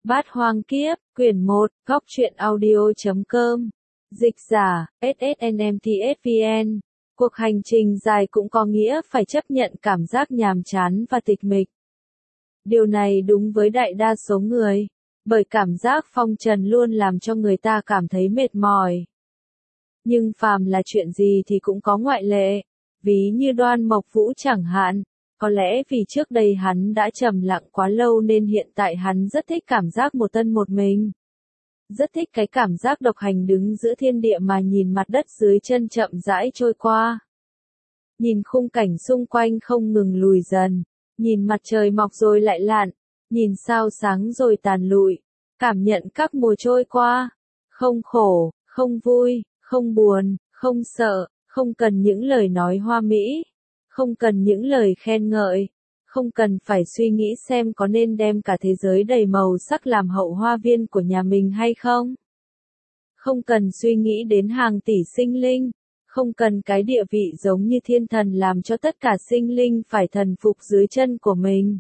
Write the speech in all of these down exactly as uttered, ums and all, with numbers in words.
Bát Hoang Kiếp, quyển một, góc truyện audio chấm com. Dịch giả, ét ét en em tê ét vê en. Cuộc hành trình dài cũng có nghĩa phải chấp nhận cảm giác nhàm chán và tịch mịch. Điều này đúng với đại đa số người, bởi cảm giác phong trần luôn làm cho người ta cảm thấy mệt mỏi. Nhưng phàm là chuyện gì thì cũng có ngoại lệ, ví như Đoan Mộc Vũ chẳng hạn. Có lẽ vì trước đây hắn đã trầm lặng quá lâu nên hiện tại hắn rất thích cảm giác một thân một mình. Rất thích cái cảm giác độc hành đứng giữa thiên địa mà nhìn mặt đất dưới chân chậm rãi trôi qua. Nhìn khung cảnh xung quanh không ngừng lùi dần, nhìn mặt trời mọc rồi lại lặn, nhìn sao sáng rồi tàn lụi, cảm nhận các mùa trôi qua, không khổ, không vui, không buồn, không sợ, không cần những lời nói hoa mỹ. Không cần những lời khen ngợi, không cần phải suy nghĩ xem có nên đem cả thế giới đầy màu sắc làm hậu hoa viên của nhà mình hay không. Không cần suy nghĩ đến hàng tỷ sinh linh, không cần cái địa vị giống như thiên thần làm cho tất cả sinh linh phải thần phục dưới chân của mình.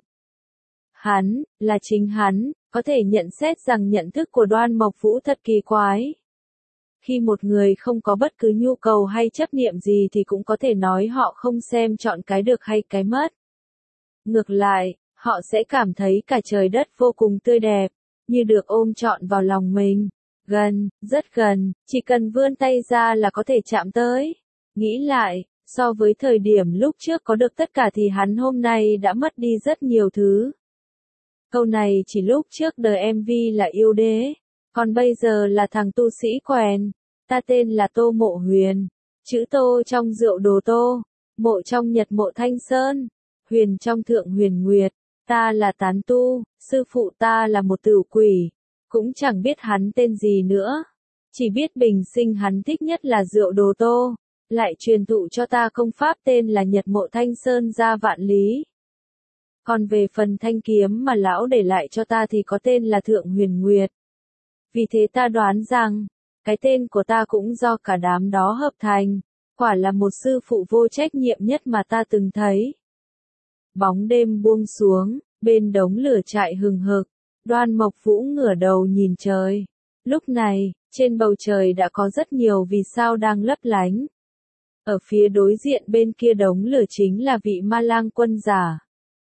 Hắn, là chính hắn, có thể nhận xét rằng nhận thức của Đoan Mộc Vũ thật kỳ quái. Khi một người không có bất cứ nhu cầu hay chấp niệm gì thì cũng có thể nói họ không xem chọn cái được hay cái mất. Ngược lại, họ sẽ cảm thấy cả trời đất vô cùng tươi đẹp, như được ôm trọn vào lòng mình. Gần, rất gần, chỉ cần vươn tay ra là có thể chạm tới. Nghĩ lại, so với thời điểm lúc trước có được tất cả thì hắn hôm nay đã mất đi rất nhiều thứ. Câu này chỉ lúc trước đời em vê là yêu đế. Còn bây giờ là thằng tu sĩ quèn, ta tên là Tô Mộ Huyền, chữ Tô trong rượu đồ Tô, mộ trong Nhật Mộ Thanh Sơn, huyền trong Thượng Huyền Nguyệt, ta là tán tu, sư phụ ta là một tử quỷ, cũng chẳng biết hắn tên gì nữa, chỉ biết bình sinh hắn thích nhất là rượu đồ Tô, lại truyền thụ cho ta công pháp tên là Nhật Mộ Thanh Sơn ra vạn lý. Còn về phần thanh kiếm mà lão để lại cho ta thì có tên là Thượng Huyền Nguyệt. Vì thế ta đoán rằng, cái tên của ta cũng do cả đám đó hợp thành, quả là một sư phụ vô trách nhiệm nhất mà ta từng thấy. Bóng đêm buông xuống, bên đống lửa trại hừng hực, Đoan Mộc Vũ ngửa đầu nhìn trời. Lúc này, trên bầu trời đã có rất nhiều vì sao đang lấp lánh. Ở phía đối diện bên kia đống lửa chính là vị Ma Lang quân giả.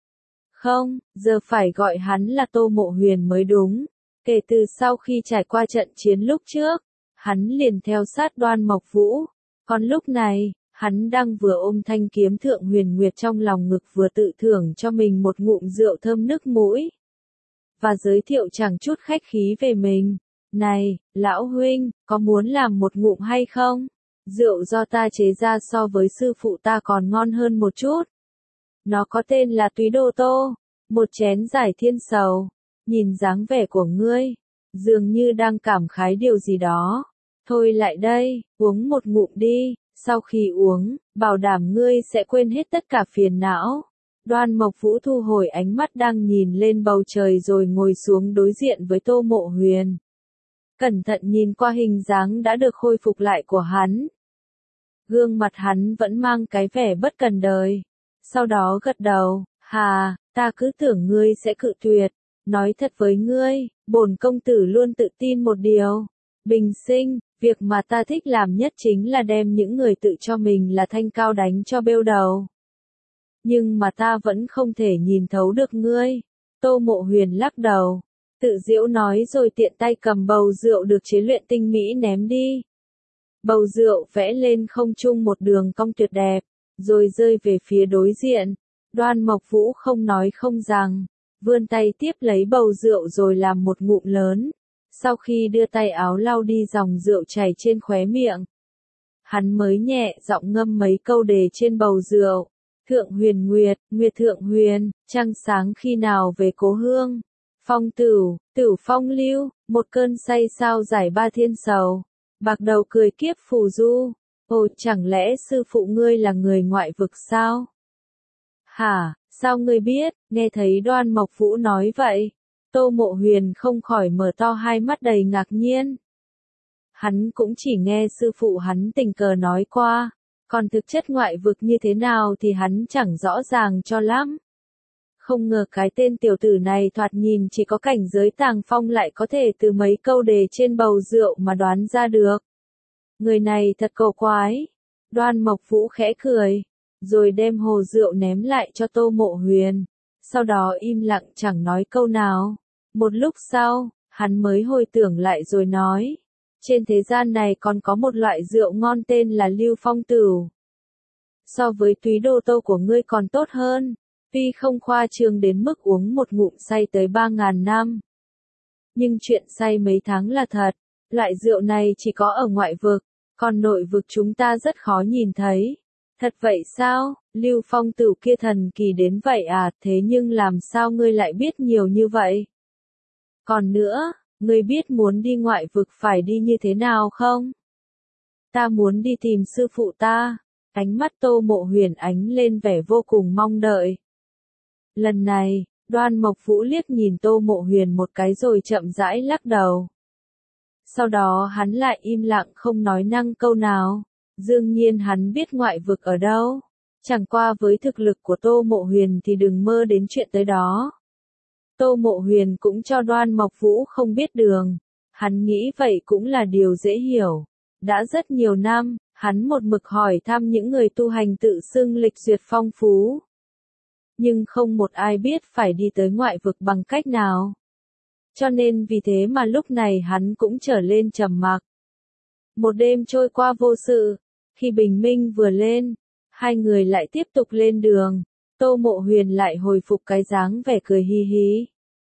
Không, giờ phải gọi hắn là Tô Mộ Huyền mới đúng. Kể từ sau khi trải qua trận chiến lúc trước, hắn liền theo sát Đoan Mộc Vũ. Còn lúc này, hắn đang vừa ôm thanh kiếm Thượng Huyền Nguyệt trong lòng ngực vừa tự thưởng cho mình một ngụm rượu thơm nức mũi. Và giới thiệu chẳng chút khách khí về mình. Này, lão huynh, có muốn làm một ngụm hay không? Rượu do ta chế ra so với sư phụ ta còn ngon hơn một chút. Nó có tên là Túy Đô Tô, một chén giải thiên sầu. Nhìn dáng vẻ của ngươi, dường như đang cảm khái điều gì đó. Thôi lại đây, uống một ngụm đi, sau khi uống, bảo đảm ngươi sẽ quên hết tất cả phiền não. Đoan Mộc Vũ thu hồi ánh mắt đang nhìn lên bầu trời rồi ngồi xuống đối diện với Tô Mộ Huyền. Cẩn thận nhìn qua hình dáng đã được khôi phục lại của hắn. Gương mặt hắn vẫn mang cái vẻ bất cần đời. Sau đó gật đầu, hà, ta cứ tưởng ngươi sẽ cự tuyệt. Nói thật với ngươi, bổn công tử luôn tự tin một điều. Bình sinh, việc mà ta thích làm nhất chính là đem những người tự cho mình là thanh cao đánh cho bêu đầu. Nhưng mà ta vẫn không thể nhìn thấu được ngươi. Tô Mộ Huyền lắc đầu, tự giễu nói rồi tiện tay cầm bầu rượu được chế luyện tinh mỹ ném đi. Bầu rượu vẽ lên không trung một đường cong tuyệt đẹp, rồi rơi về phía đối diện. Đoan Mộc Vũ không nói không rằng. Vươn tay tiếp lấy bầu rượu rồi làm một ngụm lớn. Sau khi đưa tay áo lau đi dòng rượu chảy trên khóe miệng, hắn mới nhẹ giọng ngâm mấy câu đề trên bầu rượu. Thượng Huyền Nguyệt, Nguyệt Thượng Huyền, trăng sáng khi nào về cố hương. Phong Tửu, Tửu phong lưu, một cơn say sao giải ba thiên sầu. Bạc đầu cười kiếp phù du. Ồ, chẳng lẽ sư phụ ngươi là người ngoại vực sao? Hả? Sao ngươi biết? Nghe thấy Đoan Mộc Vũ nói vậy, Tô Mộ Huyền không khỏi mở to hai mắt đầy ngạc nhiên. Hắn cũng chỉ nghe sư phụ hắn tình cờ nói qua, còn thực chất ngoại vực như thế nào thì hắn chẳng rõ ràng cho lắm. Không ngờ cái tên tiểu tử này thoạt nhìn chỉ có cảnh giới tàng phong lại có thể từ mấy câu đề trên bầu rượu mà đoán ra được. Người này thật cổ quái. Đoan Mộc Vũ khẽ cười, rồi đem hồ rượu ném lại cho Tô Mộ Huyền. Sau đó im lặng chẳng nói câu nào. Một lúc sau, hắn mới hồi tưởng lại rồi nói. Trên thế gian này còn có một loại rượu ngon tên là Lưu Phong Tửu. So với túy đô tô của ngươi còn tốt hơn. Tuy không khoa trương đến mức uống một ngụm say tới ba ngàn năm. Nhưng chuyện say mấy tháng là thật. Loại rượu này chỉ có ở ngoại vực, còn nội vực chúng ta rất khó nhìn thấy. Thật vậy sao? Lưu Phong Tửu kia thần kỳ đến vậy à? Thế nhưng làm sao ngươi lại biết nhiều như vậy? Còn nữa, ngươi biết muốn đi ngoại vực phải đi như thế nào không? Ta muốn đi tìm sư phụ ta. Ánh mắt Tô Mộ Huyền ánh lên vẻ vô cùng mong đợi. Lần này, Đoan Mộc Vũ liếc nhìn Tô Mộ Huyền một cái rồi chậm rãi lắc đầu. Sau đó hắn lại im lặng không nói năng câu nào. Đương nhiên hắn biết ngoại vực ở đâu. Chẳng qua với thực lực của Tô Mộ Huyền thì đừng mơ đến chuyện tới đó. Tô Mộ Huyền cũng cho Đoan Mộc Vũ không biết đường. Hắn nghĩ vậy cũng là điều dễ hiểu. Đã rất nhiều năm, hắn một mực hỏi thăm những người tu hành tự xưng lịch duyệt phong phú. Nhưng không một ai biết phải đi tới ngoại vực bằng cách nào. Cho nên vì thế mà lúc này hắn cũng trở lên trầm mặc. Một đêm trôi qua vô sự. Khi bình minh vừa lên, hai người lại tiếp tục lên đường. Tô Mộ Huyền lại hồi phục cái dáng vẻ cười hi hí.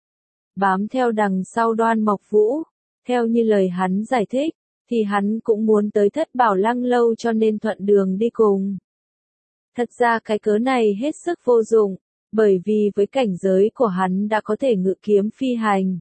Bám theo đằng sau Đoan Mộc Vũ. Theo như lời hắn giải thích, thì hắn cũng muốn tới Thất Bảo Lăng lâu cho nên thuận đường đi cùng. Thật ra cái cớ này hết sức vô dụng, bởi vì với cảnh giới của hắn đã có thể ngự kiếm phi hành.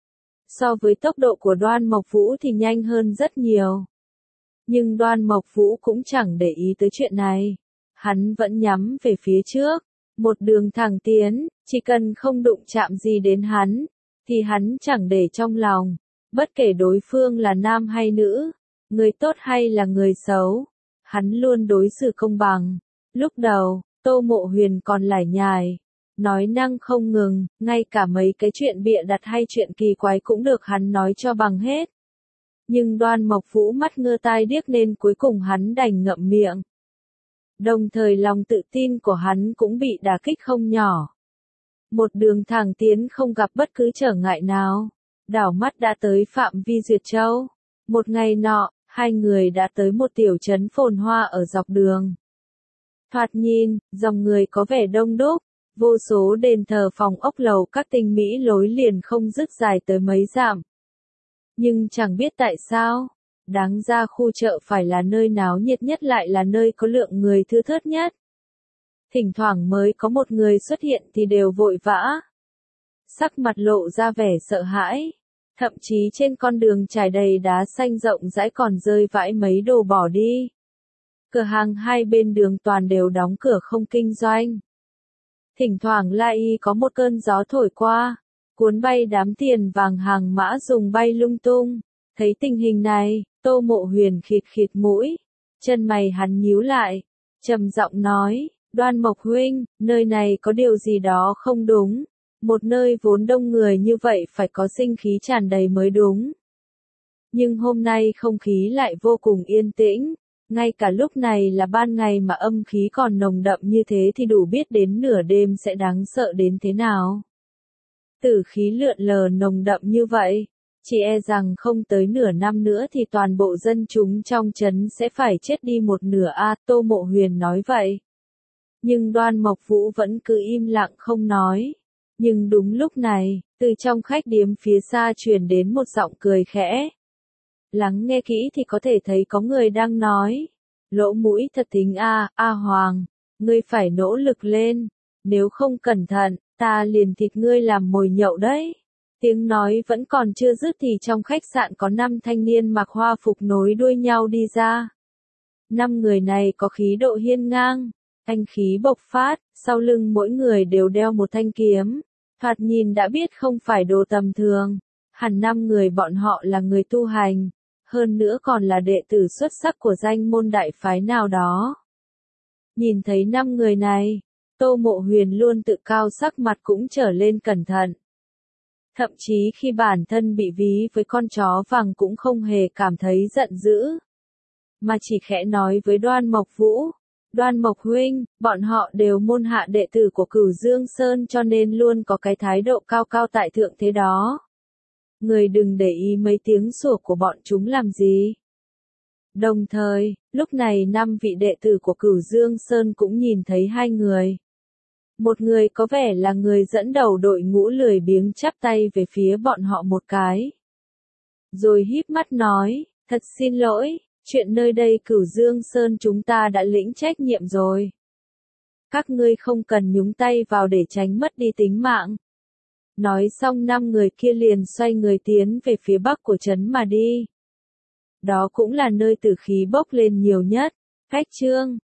So với tốc độ của Đoan Mộc Vũ thì nhanh hơn rất nhiều. Nhưng Đoan Mộc Vũ cũng chẳng để ý tới chuyện này. Hắn vẫn nhắm về phía trước, một đường thẳng tiến, chỉ cần không đụng chạm gì đến hắn, thì hắn chẳng để trong lòng. Bất kể đối phương là nam hay nữ, người tốt hay là người xấu, hắn luôn đối xử công bằng. Lúc đầu, Tô Mộ Huyền còn lải nhải, nói năng không ngừng, ngay cả mấy cái chuyện bịa đặt hay chuyện kỳ quái cũng được hắn nói cho bằng hết. Nhưng Đoan Mộc Vũ mắt ngơ tai điếc nên cuối cùng hắn đành ngậm miệng. Đồng thời lòng tự tin của hắn cũng bị đả kích không nhỏ. Một đường thẳng tiến không gặp bất cứ trở ngại nào. Đảo mắt đã tới phạm vi Duyệt Châu. Một ngày nọ, hai người đã tới một tiểu trấn phồn hoa ở dọc đường. Thoạt nhìn, dòng người có vẻ đông đúc, vô số đền thờ phòng ốc lầu các tinh mỹ lối liền không dứt dài tới mấy dặm. Nhưng chẳng biết tại sao, đáng ra khu chợ phải là nơi náo nhiệt nhất lại là nơi có lượng người thưa thớt nhất. Thỉnh thoảng mới có một người xuất hiện thì đều vội vã. Sắc mặt lộ ra vẻ sợ hãi. Thậm chí trên con đường trải đầy đá xanh rộng rãi còn rơi vãi mấy đồ bỏ đi. Cửa hàng hai bên đường toàn đều đóng cửa không kinh doanh. Thỉnh thoảng lại có một cơn gió thổi qua, cuốn bay đám tiền vàng hàng mã dùng bay lung tung. Thấy tình hình này, Tô Mộ Huyền khịt khịt mũi, chân mày hắn nhíu lại, trầm giọng nói, Đoan Mộc huynh, nơi này có điều gì đó không đúng. Một nơi vốn đông người như vậy phải có sinh khí tràn đầy mới đúng. Nhưng hôm nay không khí lại vô cùng yên tĩnh, ngay cả lúc này là ban ngày mà âm khí còn nồng đậm như thế thì đủ biết đến nửa đêm sẽ đáng sợ đến thế nào. Tử khí lượn lờ nồng đậm như vậy, chỉ e rằng không tới nửa năm nữa thì toàn bộ dân chúng trong trấn sẽ phải chết đi một nửa a. Tô Mộ Huyền nói vậy. Nhưng Đoan Mộc Vũ vẫn cứ im lặng không nói. Nhưng đúng lúc này, từ trong khách điếm phía xa truyền đến một giọng cười khẽ. Lắng nghe kỹ thì có thể thấy có người đang nói. Lỗ mũi thật thính a, a Hoàng, ngươi phải nỗ lực lên, nếu không cẩn thận, ta liền thịt ngươi làm mồi nhậu đấy. Tiếng nói vẫn còn chưa dứt thì trong khách sạn có năm thanh niên mặc hoa phục nối đuôi nhau đi ra. Năm người này có khí độ hiên ngang, anh khí bộc phát, sau lưng mỗi người đều đeo một thanh kiếm. Thoạt nhìn đã biết không phải đồ tầm thường, hẳn năm người bọn họ là người tu hành, hơn nữa còn là đệ tử xuất sắc của danh môn đại phái nào đó. Nhìn thấy năm người này, Tô Mộ Huyền luôn tự cao sắc mặt cũng trở lên cẩn thận. Thậm chí khi bản thân bị ví với con chó vàng cũng không hề cảm thấy giận dữ, mà chỉ khẽ nói với Đoan Mộc Vũ, Đoan Mộc huynh, bọn họ đều môn hạ đệ tử của Cửu Dương Sơn cho nên luôn có cái thái độ cao cao tại thượng thế đó. Người đừng để ý mấy tiếng sủa của bọn chúng làm gì. Đồng thời, lúc này năm vị đệ tử của Cửu Dương Sơn cũng nhìn thấy hai người. Một người có vẻ là người dẫn đầu đội ngũ lười biếng chắp tay về phía bọn họ một cái. Rồi híp mắt nói, thật xin lỗi, chuyện nơi đây Cửu Dương Sơn chúng ta đã lĩnh trách nhiệm rồi. Các ngươi không cần nhúng tay vào để tránh mất đi tính mạng. Nói xong năm người kia liền xoay người tiến về phía bắc của trấn mà đi. Đó cũng là nơi tử khí bốc lên nhiều nhất. Khách chương